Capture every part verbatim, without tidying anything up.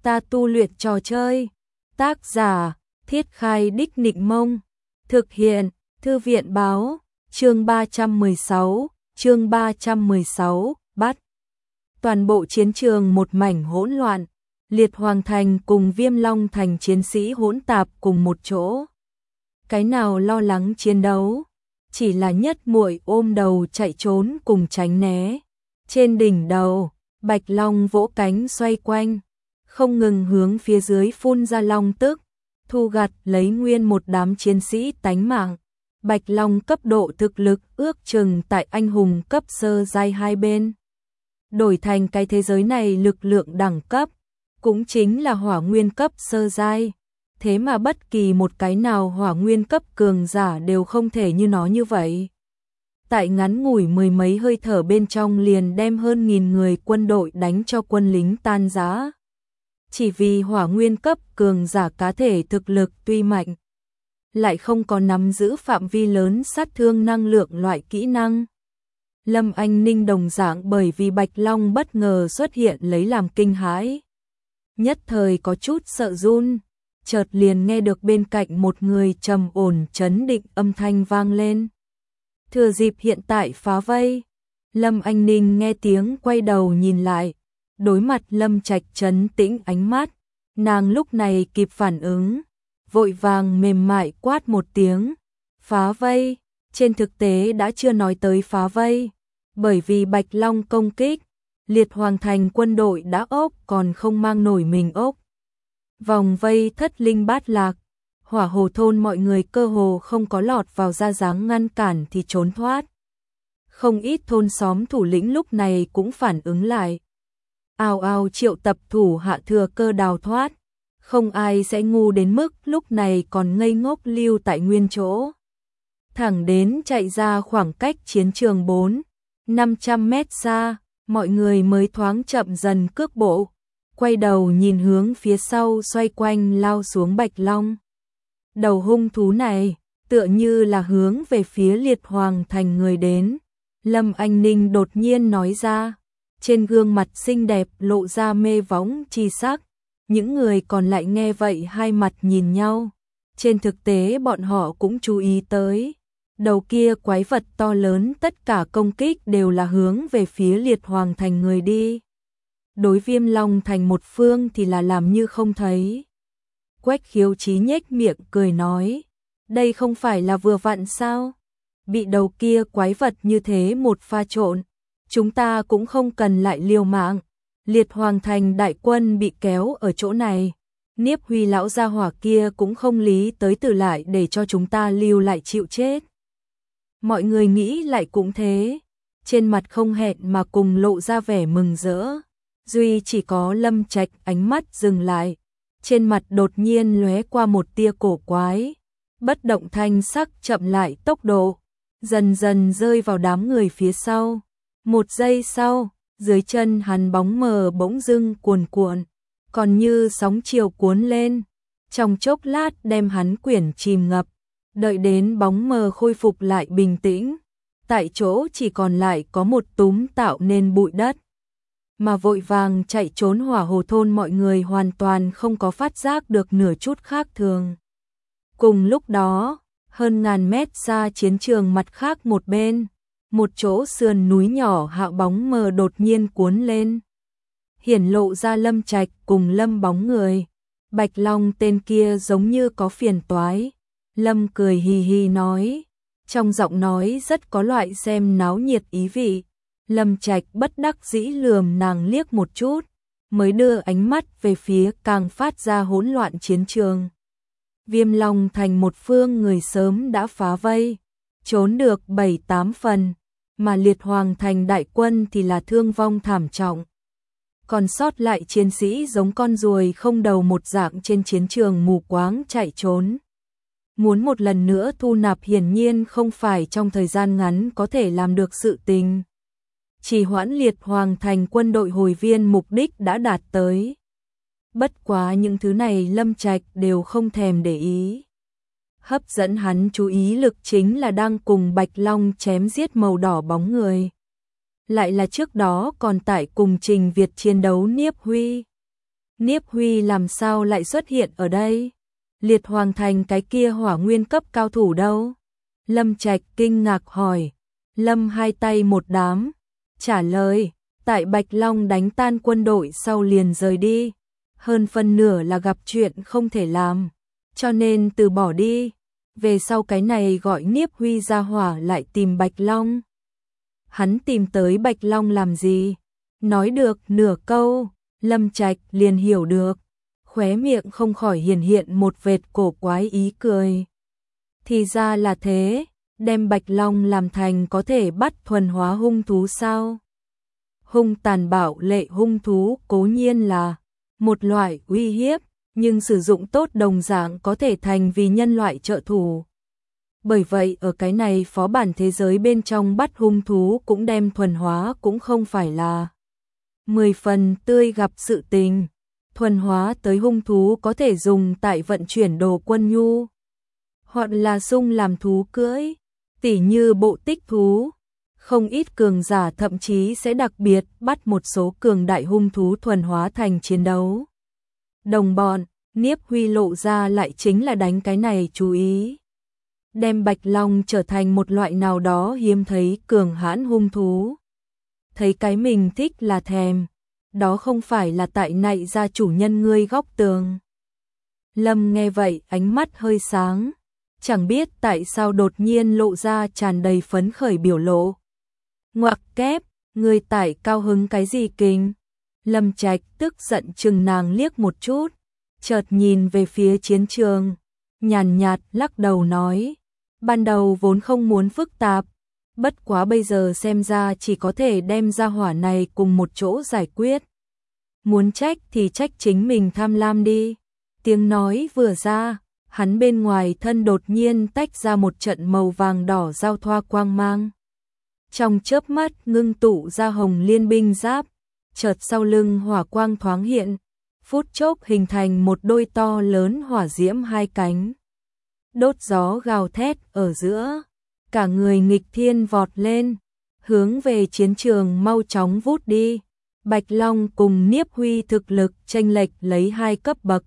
ta tu luyện trò chơi. Tác giả, Thiết Khai Đích Nịnh Mông. Thực hiện, Thư viện Báo. Chương ba trăm mười sáu, chương ba trăm mười sáu, bắt. Toàn bộ chiến trường một mảnh hỗn loạn, Liệt Hoàng Thành cùng Viêm Long Thành chiến sĩ hỗn tạp cùng một chỗ. Cái nào lo lắng chiến đấu, chỉ là Nhất Muội ôm đầu chạy trốn cùng tránh né. Trên đỉnh đầu, Bạch Long vỗ cánh xoay quanh, không ngừng hướng phía dưới phun ra long tức, thu gặt lấy nguyên một đám chiến sĩ tánh mạng. Bạch Long cấp độ thực lực ước chừng tại anh hùng cấp sơ giai hai bên. Đổi thành cái thế giới này lực lượng đẳng cấp, cũng chính là hỏa nguyên cấp sơ giai. Thế mà bất kỳ một cái nào hỏa nguyên cấp cường giả đều không thể như nó như vậy. Tại ngắn ngủi mười mấy hơi thở bên trong liền đem hơn nghìn người quân đội đánh cho quân lính tan rã. Chỉ vì hỏa nguyên cấp cường giả cá thể thực lực tuy mạnh, lại không có nắm giữ phạm vi lớn sát thương năng lượng loại kỹ năng. Lâm Anh Ninh đồng dạng bởi vì Bạch Long bất ngờ xuất hiện lấy làm kinh hãi. Nhất thời có chút sợ run, chợt liền nghe được bên cạnh một người trầm ổn trấn định âm thanh vang lên. Thừa dịp hiện tại phá vây. Lâm Anh Ninh nghe tiếng quay đầu nhìn lại, đối mặt Lâm Trạch trấn tĩnh ánh mắt, nàng lúc này kịp phản ứng, vội vàng mềm mại quát một tiếng, phá vây. Trên thực tế đã chưa nói tới phá vây, bởi vì Bạch Long công kích, Liệt Hoàng Thành quân đội đã ốp còn không mang nổi mình ốp. Vòng vây thất linh bát lạc, Hỏa Hồ thôn mọi người cơ hồ không có lọt vào ra dáng ngăn cản thì trốn thoát. Không ít thôn xóm thủ lĩnh lúc này cũng phản ứng lại, ào ào triệu tập thủ hạ thừa cơ đào thoát. Không ai sẽ ngu đến mức lúc này còn ngây ngốc lưu tại nguyên chỗ. Thẳng đến chạy ra khoảng cách chiến trường bốn, năm trăm mét xa, mọi người mới thoáng chậm dần cước bộ, quay đầu nhìn hướng phía sau xoay quanh lao xuống Bạch Long. Đầu hung thú này, tựa như là hướng về phía Liệt Hoàng Thành người đến. Lâm Anh Ninh đột nhiên nói ra, trên gương mặt xinh đẹp lộ ra mê võng chi sắc. Những người còn lại nghe vậy hai mặt nhìn nhau. Trên thực tế bọn họ cũng chú ý tới, đầu kia quái vật to lớn tất cả công kích đều là hướng về phía Liệt Hoàng Thành người đi. Đối Viêm Long Thành một phương thì là làm như không thấy. Quách Khiếu Chí nhếch miệng cười nói, đây không phải là vừa vặn sao? Bị đầu kia quái vật như thế một pha trộn, chúng ta cũng không cần lại liều mạng. Liệt Hoàng Thành đại quân bị kéo ở chỗ này, Niếp Huy lão gia hỏa kia cũng không lý tới từ lại để cho chúng ta lưu lại chịu chết. Mọi người nghĩ lại cũng thế, trên mặt không hẹn mà cùng lộ ra vẻ mừng rỡ. Duy chỉ có Lâm Trạch ánh mắt dừng lại, trên mặt đột nhiên lóe qua một tia cổ quái, bất động thanh sắc chậm lại tốc độ, dần dần rơi vào đám người phía sau. Một giây sau, dưới chân hắn bóng mờ bỗng dưng cuồn cuộn, còn như sóng chiều cuốn lên, trong chốc lát đem hắn quyển chìm ngập. Đợi đến bóng mờ khôi phục lại bình tĩnh, tại chỗ chỉ còn lại có một túm tạo nên bụi đất. Mà vội vàng chạy trốn Hỏa Hồ thôn mọi người hoàn toàn không có phát giác được nửa chút khác thường. Cùng lúc đó, hơn ngàn mét xa chiến trường mặt khác một bên, một chỗ sườn núi nhỏ hạ bóng mờ đột nhiên cuốn lên, hiển lộ ra Lâm Trạch cùng Lâm bóng người. Bạch Long tên kia giống như có phiền toái. Lâm cười hì hì nói, trong giọng nói rất có loại xem náo nhiệt ý vị. Lâm Trạch bất đắc dĩ lườm nàng liếc một chút, mới đưa ánh mắt về phía càng phát ra hỗn loạn chiến trường. Viêm Long Thành một phương người sớm đã phá vây, trốn được bảy tám phần, mà Liệt Hoàng Thành đại quân thì là thương vong thảm trọng. Còn sót lại chiến sĩ giống con ruồi không đầu một dạng trên chiến trường mù quáng chạy trốn. Muốn một lần nữa thu nạp hiển nhiên không phải trong thời gian ngắn có thể làm được sự tình. Chỉ hoãn Liệt Hoàng Thành quân đội hồi viên mục đích đã đạt tới. Bất quá những thứ này Lâm Trạch đều không thèm để ý. Hấp dẫn hắn chú ý lực chính là đang cùng Bạch Long chém giết màu đỏ bóng người. Lại là trước đó còn tại cùng Trình Việt chiến đấu Niếp Huy. Niếp Huy làm sao lại xuất hiện ở đây? Liệt Hoàng Thành cái kia hỏa nguyên cấp cao thủ đâu? Lâm Trạch kinh ngạc hỏi. Lâm hai tay một đám, trả lời, tại Bạch Long đánh tan quân đội sau liền rời đi. Hơn phân nửa là gặp chuyện không thể làm, cho nên từ bỏ đi. Về sau cái này gọi Niếp Huy ra hỏa lại tìm Bạch Long. Hắn tìm tới Bạch Long làm gì? Nói được nửa câu, Lâm Trạch liền hiểu được. Khóe miệng không khỏi hiển hiện một vệt cổ quái ý cười. Thì ra là thế, đem Bạch Long làm thành có thể bắt thuần hóa hung thú sao? Hung tàn bạo lệ hung thú cố nhiên là một loại uy hiếp, nhưng sử dụng tốt đồng dạng có thể thành vì nhân loại trợ thủ. Bởi vậy ở cái này phó bản thế giới bên trong bắt hung thú cũng đem thuần hóa cũng không phải là mười phần tươi gặp sự tình. Thuần hóa tới hung thú có thể dùng tại vận chuyển đồ quân nhu, hoặc là sung làm thú cưỡi, tỉ như bộ tích thú. Không ít cường giả thậm chí sẽ đặc biệt bắt một số cường đại hung thú thuần hóa thành chiến đấu. Đồng bọn, Niếp Huy lộ ra lại chính là đánh cái này chú ý. Đem Bạch Long trở thành một loại nào đó hiếm thấy cường hãn hung thú. Thấy cái mình thích là thèm, đó không phải là tại nạy ra chủ nhân ngươi góc tường. Lâm nghe vậy ánh mắt hơi sáng, chẳng biết tại sao đột nhiên lộ ra tràn đầy phấn khởi biểu lộ. Ngoặc kép, ngươi tại cao hứng cái gì kinh? Lâm Trạch tức giận chừng nàng liếc một chút, chợt nhìn về phía chiến trường, nhàn nhạt lắc đầu nói, ban đầu vốn không muốn phức tạp, bất quá bây giờ xem ra chỉ có thể đem ra hỏa này cùng một chỗ giải quyết. Muốn trách thì trách chính mình tham lam đi. Tiếng nói vừa ra, hắn bên ngoài thân đột nhiên tách ra một trận màu vàng đỏ giao thoa quang mang. Trong chớp mắt ngưng tụ ra hồng liên binh giáp, chợt sau lưng hỏa quang thoáng hiện, phút chốc hình thành một đôi to lớn hỏa diễm hai cánh. Đốt gió gào thét ở giữa, cả người nghịch thiên vọt lên, hướng về chiến trường mau chóng vút đi. Bạch Long cùng Niếp Huy thực lực chênh lệch lấy hai cấp bậc.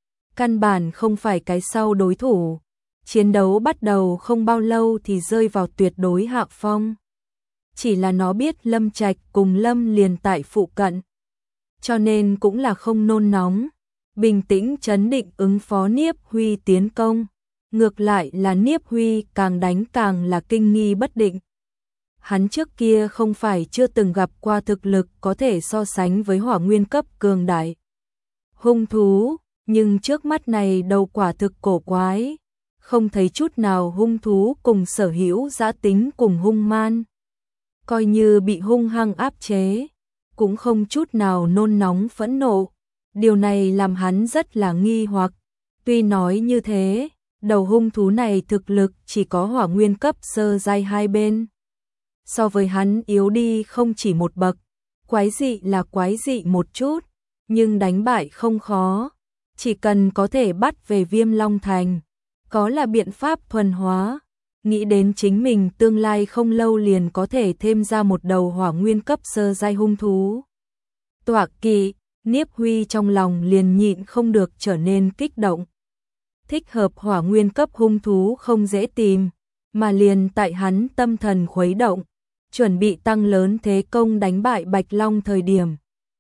Căn bản không phải cái sau đối thủ. Chiến đấu bắt đầu không bao lâu thì rơi vào tuyệt đối hạ phong. Chỉ là nó biết Lâm Trạch cùng Lâm liền tại phụ cận, cho nên cũng là không nôn nóng, bình tĩnh trấn định ứng phó Niếp Huy tiến công. Ngược lại là Niếp Huy càng đánh càng là kinh nghi bất định. Hắn trước kia không phải chưa từng gặp qua thực lực có thể so sánh với hỏa nguyên cấp cường đại hung thú, nhưng trước mắt này đầu quả thực cổ quái, không thấy chút nào hung thú cùng sở hữu dã tính cùng hung man. Coi như bị hung hăng áp chế, cũng không chút nào nôn nóng phẫn nộ. Điều này làm hắn rất là nghi hoặc. Tuy nói như thế, đầu hung thú này thực lực chỉ có hỏa nguyên cấp sơ giai hai bên. So với hắn yếu đi không chỉ một bậc, quái dị là quái dị một chút, nhưng đánh bại không khó. Chỉ cần có thể bắt về Viêm Long Thành, có là biện pháp thuần hóa. Nghĩ đến chính mình tương lai không lâu liền có thể thêm ra một đầu hỏa nguyên cấp sơ giai hung thú. Tọa kỵ, Niếp Huy trong lòng liền nhịn không được trở nên kích động. Thích hợp hỏa nguyên cấp hung thú không dễ tìm, mà liền tại hắn tâm thần khuấy động, chuẩn bị tăng lớn thế công đánh bại Bạch Long thời điểm.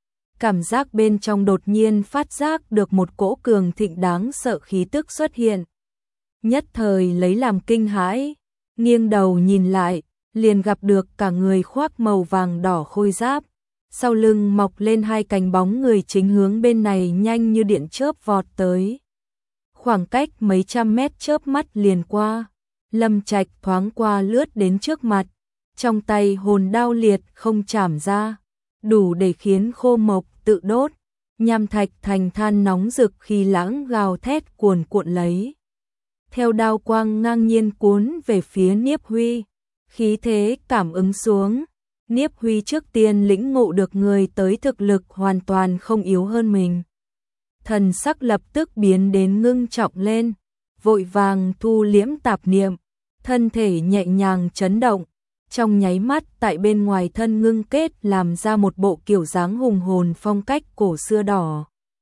Cảm giác bên trong đột nhiên phát giác được một cỗ cường thịnh đáng sợ khí tức xuất hiện. Nhất thời lấy làm kinh hãi, nghiêng đầu nhìn lại, liền gặp được cả người khoác màu vàng đỏ khôi giáp, sau lưng mọc lên hai cánh bóng người chính hướng bên này nhanh như điện chớp vọt tới. Khoảng cách mấy trăm mét chớp mắt liền qua, Lâm Trạch thoáng qua lướt đến trước mặt, trong tay hồn đao liệt không chảm ra, đủ để khiến khô mộc tự đốt, nham thạch thành than nóng rực khi lãng gào thét cuồn cuộn lấy. Theo đao quang ngang nhiên cuốn về phía Niếp Huy, khí thế cảm ứng xuống, Niếp Huy trước tiên lĩnh ngộ được người tới thực lực hoàn toàn không yếu hơn mình. Thần sắc lập tức biến đến ngưng trọng lên, vội vàng thu liễm tạp niệm, thân thể nhẹ nhàng chấn động, trong nháy mắt tại bên ngoài thân ngưng kết làm ra một bộ kiểu dáng hùng hồn phong cách cổ xưa đỏ.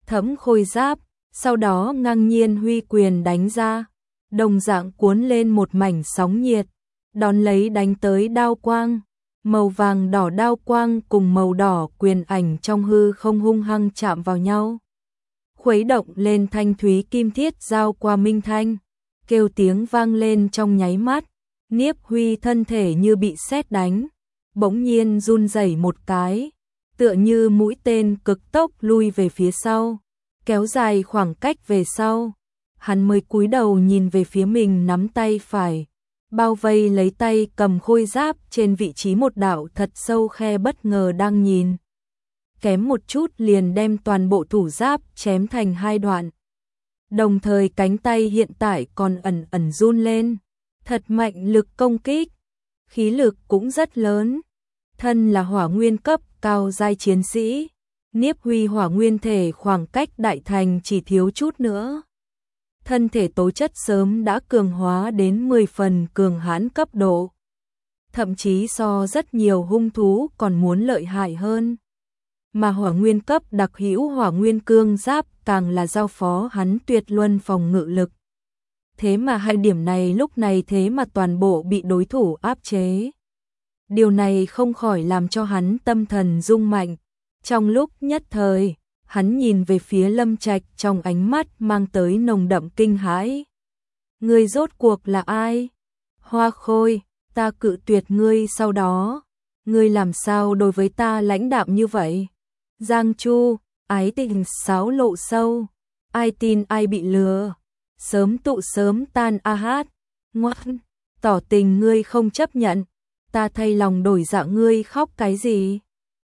Thẫm khôi giáp, sau đó ngang nhiên huy quyền đánh ra, đồng dạng cuốn lên một mảnh sóng nhiệt, đón lấy đánh tới đao quang, màu vàng đỏ đao quang cùng màu đỏ quyền ảnh trong hư không hung hăng chạm vào nhau. Khuấy động lên thanh thúy kim thiết giao qua minh thanh, kêu tiếng vang lên trong nháy mắt, Niếp Huy thân thể như bị sét đánh, bỗng nhiên run rẩy một cái, tựa như mũi tên cực tốc lui về phía sau, kéo dài khoảng cách về sau. Hắn mới cúi đầu nhìn về phía mình nắm tay phải, bao vây lấy tay cầm khôi giáp trên vị trí một đạo thật sâu khe bất ngờ đang nhìn. Kém một chút liền đem toàn bộ thủ giáp chém thành hai đoạn. Đồng thời cánh tay hiện tại còn ẩn ẩn run lên, thật mạnh lực công kích, khí lực cũng rất lớn. Thân là hỏa nguyên cấp cao giai chiến sĩ, Niếp Huy hỏa nguyên thể khoảng cách đại thành chỉ thiếu chút nữa. Thân thể tố chất sớm đã cường hóa đến mười phần cường hãn cấp độ, thậm chí so rất nhiều hung thú còn muốn lợi hại hơn. Mà hỏa nguyên cấp đặc hữu hỏa nguyên cương giáp càng là giao phó hắn tuyệt luân phòng ngự lực. Thế mà hai điểm này lúc này thế mà toàn bộ bị đối thủ áp chế. Điều này không khỏi làm cho hắn tâm thần rung mạnh. Trong lúc nhất thời, hắn nhìn về phía Lâm Trạch trong ánh mắt mang tới nồng đậm kinh hãi. Ngươi rốt cuộc là ai? Hoa Khôi, ta cự tuyệt ngươi sau đó. Ngươi làm sao đối với ta lãnh đạm như vậy? Giang Chu, ái tình sáo lộ sâu. Ai tin ai bị lừa. Sớm tụ sớm tan a hát. Ngoan, tỏ tình ngươi không chấp nhận. Ta thay lòng đổi dạ ngươi khóc cái gì?